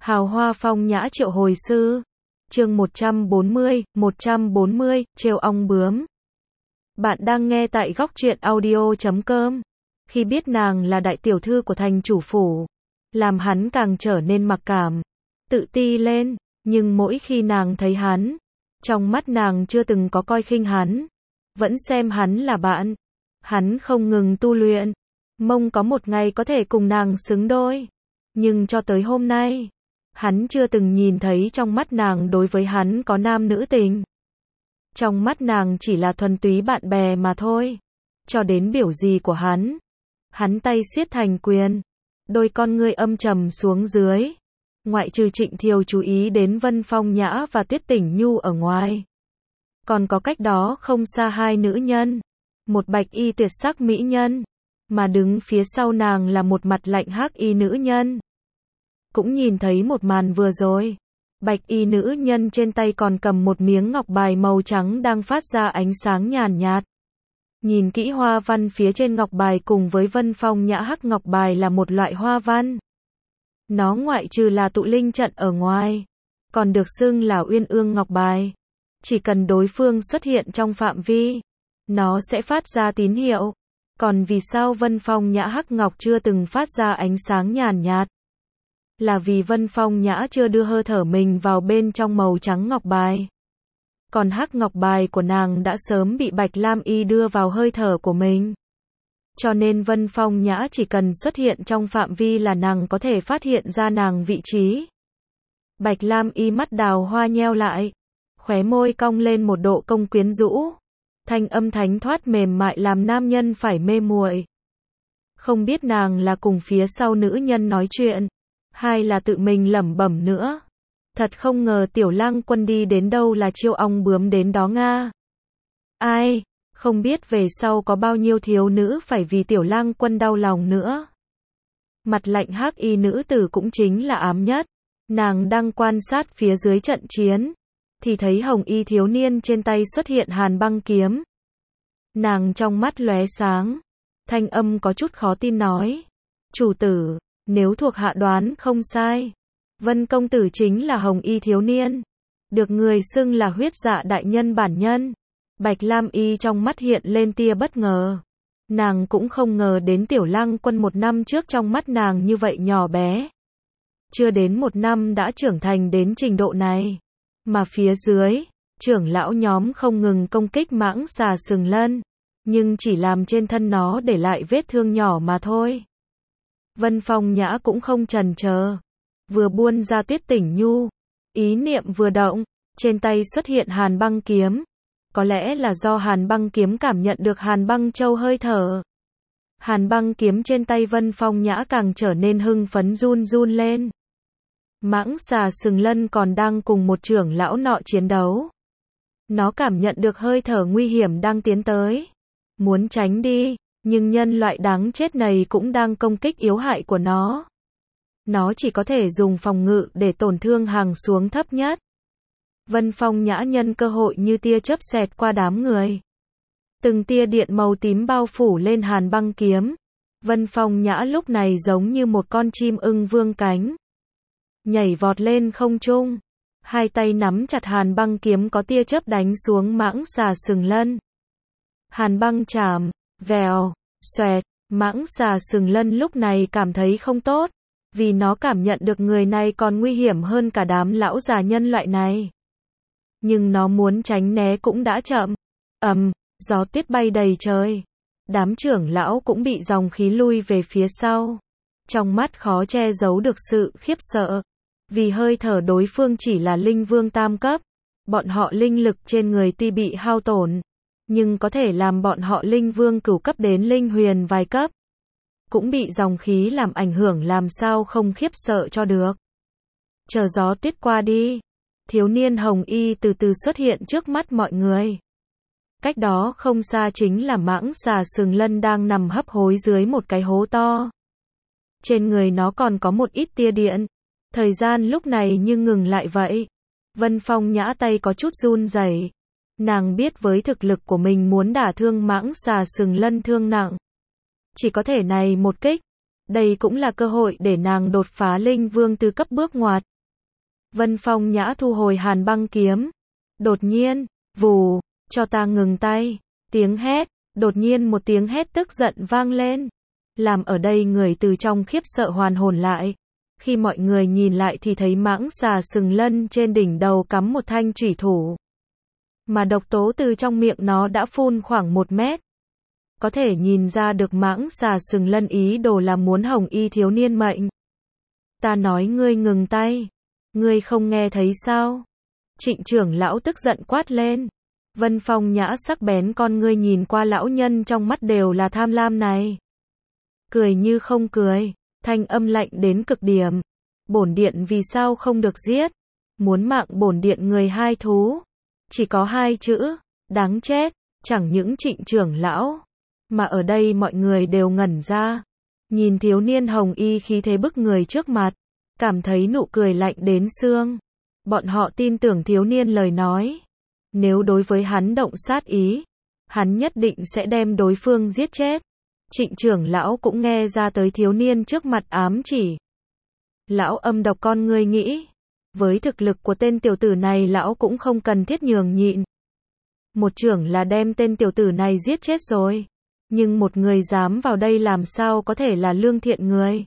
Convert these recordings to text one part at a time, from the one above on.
Hào hoa phong nhã triệu hồi sư. Chương 140, trêu ong bướm. Bạn đang nghe tại góc truyện audio.com. Khi biết nàng là đại tiểu thư của thành chủ phủ, làm hắn càng trở nên mặc cảm, tự ti lên, nhưng mỗi khi nàng thấy hắn, trong mắt nàng chưa từng có coi khinh hắn, vẫn xem hắn là bạn. Hắn không ngừng tu luyện, mong có một ngày có thể cùng nàng xứng đôi. Nhưng cho tới hôm nay, hắn chưa từng nhìn thấy trong mắt nàng đối với hắn có nam nữ tình. Trong mắt nàng chỉ là thuần túy bạn bè mà thôi. Cho đến biểu gì của hắn tay siết thành quyền, đôi con ngươi âm trầm xuống dưới. Ngoại trừ Trịnh Thiều chú ý đến Vân Phong Nhã và Tuyết Tỉnh Nhu ở ngoài, còn có cách đó không xa hai nữ nhân, một bạch y tuyệt sắc mỹ nhân, mà đứng phía sau nàng là một mặt lạnh hắc y nữ nhân. Cũng nhìn thấy một màn vừa rồi, bạch y nữ nhân trên tay còn cầm một miếng ngọc bài màu trắng đang phát ra ánh sáng nhàn nhạt. Nhìn kỹ hoa văn phía trên ngọc bài cùng với Vân Phong Nhã hắc ngọc bài là một loại hoa văn. Nó ngoại trừ là tụ linh trận ở ngoài, còn được xưng là Uyên Ương ngọc bài. Chỉ cần đối phương xuất hiện trong phạm vi, nó sẽ phát ra tín hiệu. Còn vì sao Vân Phong Nhã hắc ngọc chưa từng phát ra ánh sáng nhàn nhạt? Là vì Vân Phong Nhã chưa đưa hơi thở mình vào bên trong màu trắng ngọc bài. Còn hắc ngọc bài của nàng đã sớm bị Bạch Lam Y đưa vào hơi thở của mình. Cho nên Vân Phong Nhã chỉ cần xuất hiện trong phạm vi là nàng có thể phát hiện ra nàng vị trí. Bạch Lam Y mắt đào hoa nheo lại, khóe môi cong lên một độ cong quyến rũ. Thanh âm thánh thoát mềm mại làm nam nhân phải mê muội. Không biết nàng là cùng phía sau nữ nhân nói chuyện, hay là tự mình lẩm bẩm nữa. Thật không ngờ Tiểu Lang Quân đi đến đâu là chiêu ong bướm đến đó nga. Ai, không biết về sau có bao nhiêu thiếu nữ phải vì Tiểu Lang Quân đau lòng nữa. Mặt lạnh hắc y nữ tử cũng chính là ám nhất. Nàng đang quan sát phía dưới trận chiến, thì thấy hồng y thiếu niên trên tay xuất hiện hàn băng kiếm. Nàng trong mắt lóe sáng, thanh âm có chút khó tin nói: chủ tử, nếu thuộc hạ đoán không sai, Vân công tử chính là hồng y thiếu niên, được người xưng là huyết dạ đại nhân bản nhân. Bạch Lam Y trong mắt hiện lên tia bất ngờ. Nàng cũng không ngờ đến Tiểu Lang Quân một năm trước trong mắt nàng như vậy nhỏ bé. Chưa đến một năm đã trưởng thành đến trình độ này. Mà phía dưới, trưởng lão nhóm không ngừng công kích mãng xà sừng lân, nhưng chỉ làm trên thân nó để lại vết thương nhỏ mà thôi. Vân Phong Nhã cũng không chần chờ, vừa buôn ra Tuyết Tỉnh Nhu, ý niệm vừa động, trên tay xuất hiện hàn băng kiếm. Có lẽ là do hàn băng kiếm cảm nhận được hàn băng châu hơi thở. Hàn băng kiếm trên tay Vân Phong Nhã càng trở nên hưng phấn run run lên. Mãng xà sừng lân còn đang cùng một trưởng lão nọ chiến đấu. Nó cảm nhận được hơi thở nguy hiểm đang tiến tới, muốn tránh đi, nhưng nhân loại đáng chết này cũng đang công kích yếu hại của nó. Nó chỉ có thể dùng phòng ngự để tổn thương hàng xuống thấp nhất. Vân Phong Nhã nhân cơ hội như tia chớp xẹt qua đám người. Từng tia điện màu tím bao phủ lên hàn băng kiếm. Vân Phong Nhã lúc này giống như một con chim ưng vương cánh, nhảy vọt lên không trung, hai tay nắm chặt hàn băng kiếm có tia chớp đánh xuống mãng xà sừng lân. Hàn băng chạm, vèo, xoẹt, mãng xà sừng lân lúc này cảm thấy không tốt, vì nó cảm nhận được người này còn nguy hiểm hơn cả đám lão già nhân loại này. Nhưng nó muốn tránh né cũng đã chậm. Gió tuyết bay đầy trời. Đám trưởng lão cũng bị dòng khí lui về phía sau. Trong mắt khó che giấu được sự khiếp sợ. Vì hơi thở đối phương chỉ là linh vương tam cấp. Bọn họ linh lực trên người tuy bị hao tổn, nhưng có thể làm bọn họ linh vương cửu cấp đến linh huyền vài cấp. Cũng bị dòng khí làm ảnh hưởng làm sao không khiếp sợ cho được. Chờ gió tuyết qua đi, thiếu niên hồng y từ từ xuất hiện trước mắt mọi người. Cách đó không xa chính là mãng xà sừng lân đang nằm hấp hối dưới một cái hố to. Trên người nó còn có một ít tia điện. Thời gian lúc này như ngừng lại vậy. Vân Phong Nhã tay có chút run rẩy. Nàng biết với thực lực của mình muốn đả thương mãng xà sừng lân thương nặng, chỉ có thể này một kích. Đây cũng là cơ hội để nàng đột phá linh vương từ cấp bước ngoặt. Vân Phong Nhã thu hồi hàn băng kiếm. Đột nhiên, vù, cho ta ngừng tay. Tiếng hét, đột nhiên một tiếng hét tức giận vang lên. Làm ở đây người từ trong khiếp sợ hoàn hồn lại. Khi mọi người nhìn lại thì thấy mãng xà sừng lân trên đỉnh đầu cắm một thanh chủy thủ. Mà độc tố từ trong miệng nó đã phun khoảng 1 mét. Có thể nhìn ra được mãng xà sừng lân ý đồ là muốn Hồng Y thiếu niên mệnh. Ta nói ngươi ngừng tay. Ngươi không nghe thấy sao? Trịnh trưởng lão tức giận quát lên. Vân Phong Nhã sắc bén con ngươi nhìn qua lão nhân trong mắt đều là tham lam này. Cười như không cười, thanh âm lạnh đến cực điểm. Bổn điện vì sao không được giết? Muốn mạng bổn điện người hai thú. Chỉ có 2 chữ, đáng chết, chẳng những Trịnh trưởng lão, mà ở đây mọi người đều ngẩn ra. Nhìn thiếu niên Hồng Y khí thế bức người trước mặt, cảm thấy nụ cười lạnh đến xương. Bọn họ tin tưởng thiếu niên lời nói. Nếu đối với hắn động sát ý, hắn nhất định sẽ đem đối phương giết chết. Trịnh trưởng lão cũng nghe ra tới thiếu niên trước mặt ám chỉ. Lão âm độc con ngươi nghĩ. Với thực lực của tên tiểu tử này lão cũng không cần thiết nhường nhịn. Một trưởng là đem tên tiểu tử này giết chết rồi. Nhưng một người dám vào đây làm sao có thể là lương thiện người.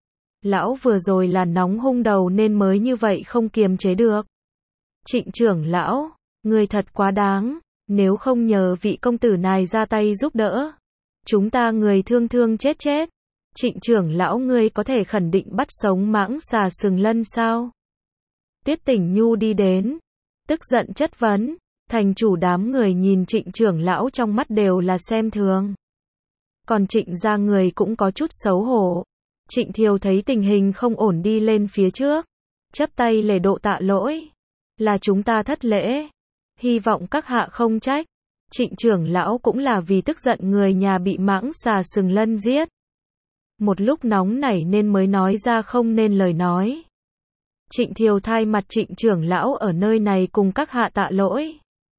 Lão vừa rồi là nóng hung đầu nên mới như vậy không kiềm chế được. Trịnh trưởng lão, người thật quá đáng. Nếu không nhờ vị công tử này ra tay giúp đỡ, chúng ta người thương thương chết chết. Trịnh trưởng lão ngươi có thể khẳng định bắt sống mãng xà sừng lân sao? Tuyết Tỉnh Nhu đi đến, tức giận chất vấn. Thành chủ đám người nhìn Trịnh trưởng lão trong mắt đều là xem thường. Còn Trịnh gia người cũng có chút xấu hổ. Trịnh Thiều thấy tình hình không ổn đi lên phía trước, chắp tay lễ độ tạ lỗi. Là chúng ta thất lễ. Hy vọng các hạ không trách. Trịnh trưởng lão cũng là vì tức giận người nhà bị mãng xà sừng lân giết. Một lúc nóng nảy nên mới nói ra không nên lời nói. Trịnh Thiều thay mặt Trịnh trưởng lão ở nơi này cùng các hạ tạ lỗi.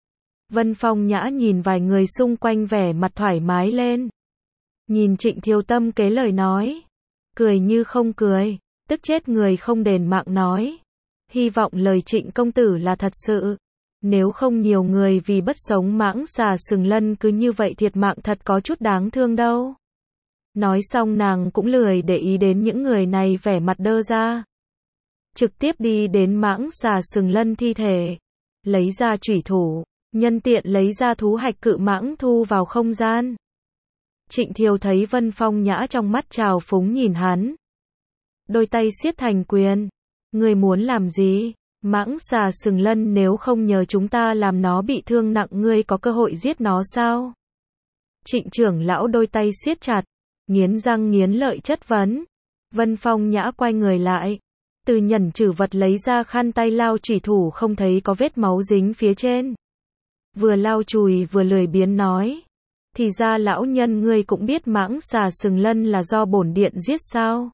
Vân Phong Nhã nhìn vài người xung quanh vẻ mặt thoải mái lên. Nhìn Trịnh Thiều tâm kế lời nói. Cười như không cười, tức chết người không đền mạng nói. Hy vọng lời Trịnh công tử là thật sự. Nếu không nhiều người vì bất sống mãng xà sừng lân cứ như vậy thiệt mạng thật có chút đáng thương đâu. Nói xong nàng cũng lười để ý đến những người này vẻ mặt đơ ra. Trực tiếp đi đến mãng xà sừng lân thi thể. Lấy ra chủy thủ, nhân tiện lấy ra thú hạch cự mãng thu vào không gian. Trịnh Thiều thấy Vân Phong Nhã trong mắt trào phúng nhìn hắn. Đôi tay siết thành quyền. Người muốn làm gì? Mãng xà sừng lân nếu không nhờ chúng ta làm nó bị thương nặng ngươi có cơ hội giết nó sao? Trịnh trưởng lão đôi tay siết chặt, nghiến răng nghiến lợi chất vấn. Vân Phong Nhã quay người lại, từ nhẫn trữ vật lấy ra khăn tay lau chủy thủ không thấy có vết máu dính phía trên. Vừa lau chùi vừa lười biếng nói. Thì ra lão nhân ngươi cũng biết mãng xà sừng lân là do bổn điện giết sao?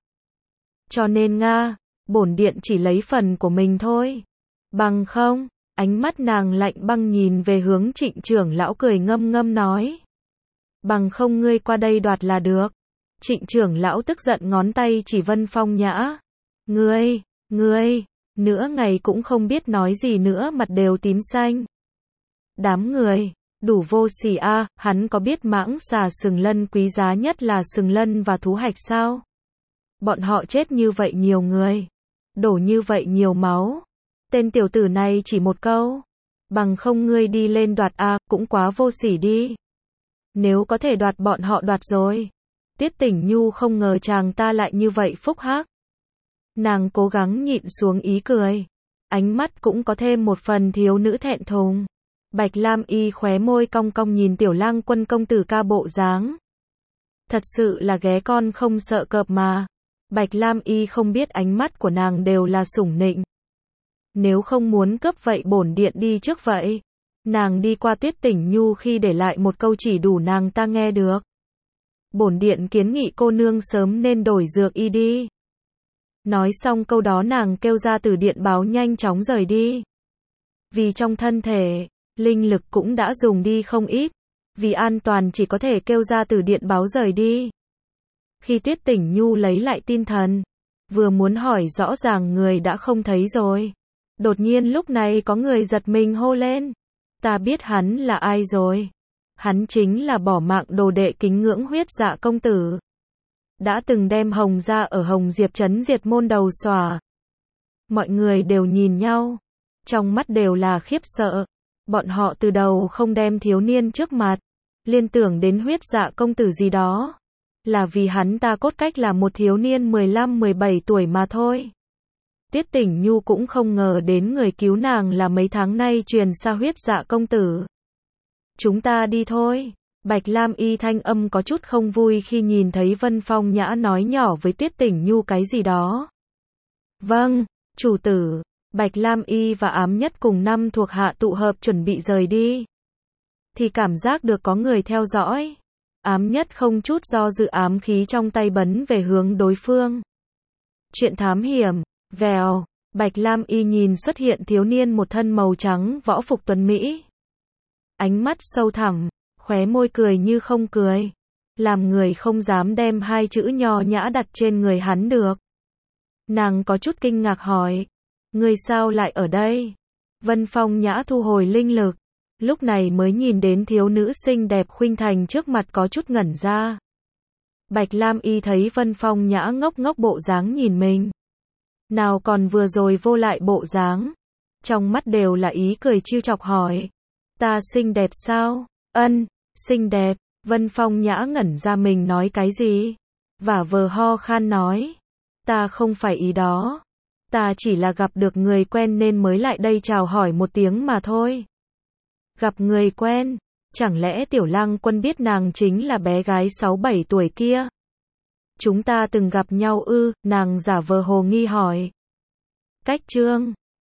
Cho nên nga, bổn điện chỉ lấy phần của mình thôi. Bằng không, ánh mắt nàng lạnh băng nhìn về hướng Trịnh trưởng lão cười ngâm ngâm nói. Bằng không ngươi qua đây đoạt là được. Trịnh trưởng lão tức giận ngón tay chỉ Vân Phong Nhã. Ngươi, nửa ngày cũng không biết nói gì nữa mặt đều tím xanh. Đám người, đủ vô sỉ a, hắn có biết mãng xà sừng lân quý giá nhất là sừng lân và thú hạch sao? Bọn họ chết như vậy nhiều người, đổ như vậy nhiều máu. Tên tiểu tử này chỉ một câu. Bằng không ngươi đi lên đoạt a, cũng quá vô sỉ đi. Nếu có thể đoạt bọn họ đoạt rồi. Tiết Tỉnh Nhu không ngờ chàng ta lại như vậy phúc hắc. Nàng cố gắng nhịn xuống ý cười. Ánh mắt cũng có thêm một phần thiếu nữ thẹn thùng. Bạch Lam Y khóe môi cong cong nhìn Tiểu Lang Quân công tử ca bộ dáng. Thật sự là ghé con không sợ cọp mà. Bạch Lam Y không biết ánh mắt của nàng đều là sủng nịnh. Nếu không muốn cướp vậy bổn điện đi trước vậy. Nàng đi qua Tiết Tỉnh Nhu khi để lại một câu chỉ đủ nàng ta nghe được. Bổn điện kiến nghị cô nương sớm nên đổi dược y đi. Nói xong câu đó nàng kêu ra từ điện báo nhanh chóng rời đi. Vì trong thân thể, linh lực cũng đã dùng đi không ít. Vì an toàn chỉ có thể kêu ra từ điện báo rời đi. Khi Tiết Tỉnh Nhu lấy lại tinh thần, vừa muốn hỏi rõ ràng người đã không thấy rồi. Đột nhiên lúc này có người giật mình hô lên. Ta biết hắn là ai rồi. Hắn chính là bỏ mạng đồ đệ kính ngưỡng Huyết Dạ công tử. Đã từng đem Hồng gia ở Hồng Diệp trấn diệt môn đầu xòa. Mọi người đều nhìn nhau. Trong mắt đều là khiếp sợ. Bọn họ từ đầu không đem thiếu niên trước mặt. Liên tưởng đến Huyết Dạ công tử gì đó. Là vì hắn ta cốt cách là một thiếu niên 15-17 tuổi mà thôi. Tiết Tỉnh Nhu cũng không ngờ đến người cứu nàng là mấy tháng nay truyền xa Huyết Dạ công tử. Chúng ta đi thôi. Bạch Lam Y thanh âm có chút không vui khi nhìn thấy Vân Phong Nhã nói nhỏ với Tiết Tỉnh Nhu cái gì đó. Vâng, chủ tử. Bạch Lam Y và Ám Nhất cùng 5 thuộc hạ tụ hợp chuẩn bị rời đi. Thì cảm giác được có người theo dõi. Ám Nhất không chút do dự ám khí trong tay bắn về hướng đối phương. Chuyện thám hiểm. Vèo. Bạch Lam Y nhìn xuất hiện thiếu niên một thân màu trắng võ phục tuấn Mỹ. Ánh mắt sâu thẳm, khóe môi cười như không cười. Làm người không dám đem hai chữ nho nhã đặt trên người hắn được. Nàng có chút kinh ngạc hỏi. Người sao lại ở đây? Vân Phong Nhã thu hồi linh lực. Lúc này mới nhìn đến thiếu nữ xinh đẹp khuynh thành trước mặt có chút ngẩn ra. Bạch Lam Y thấy Vân Phong Nhã ngốc ngốc bộ dáng nhìn mình. Nào còn vừa rồi vô lại bộ dáng. Trong mắt đều là ý cười trêu chọc hỏi. Ta xinh đẹp sao? Ân, xinh đẹp. Vân Phong Nhã ngẩn ra mình nói cái gì? Vả vờ ho khan nói. Ta không phải ý đó. Ta chỉ là gặp được người quen nên mới lại đây chào hỏi một tiếng mà thôi. Gặp người quen? Chẳng lẽ Tiểu Lăng Quân biết nàng chính là bé gái 6-7 tuổi kia? Chúng ta từng gặp nhau ư? Nàng giả vờ hồ nghi hỏi. Cách chương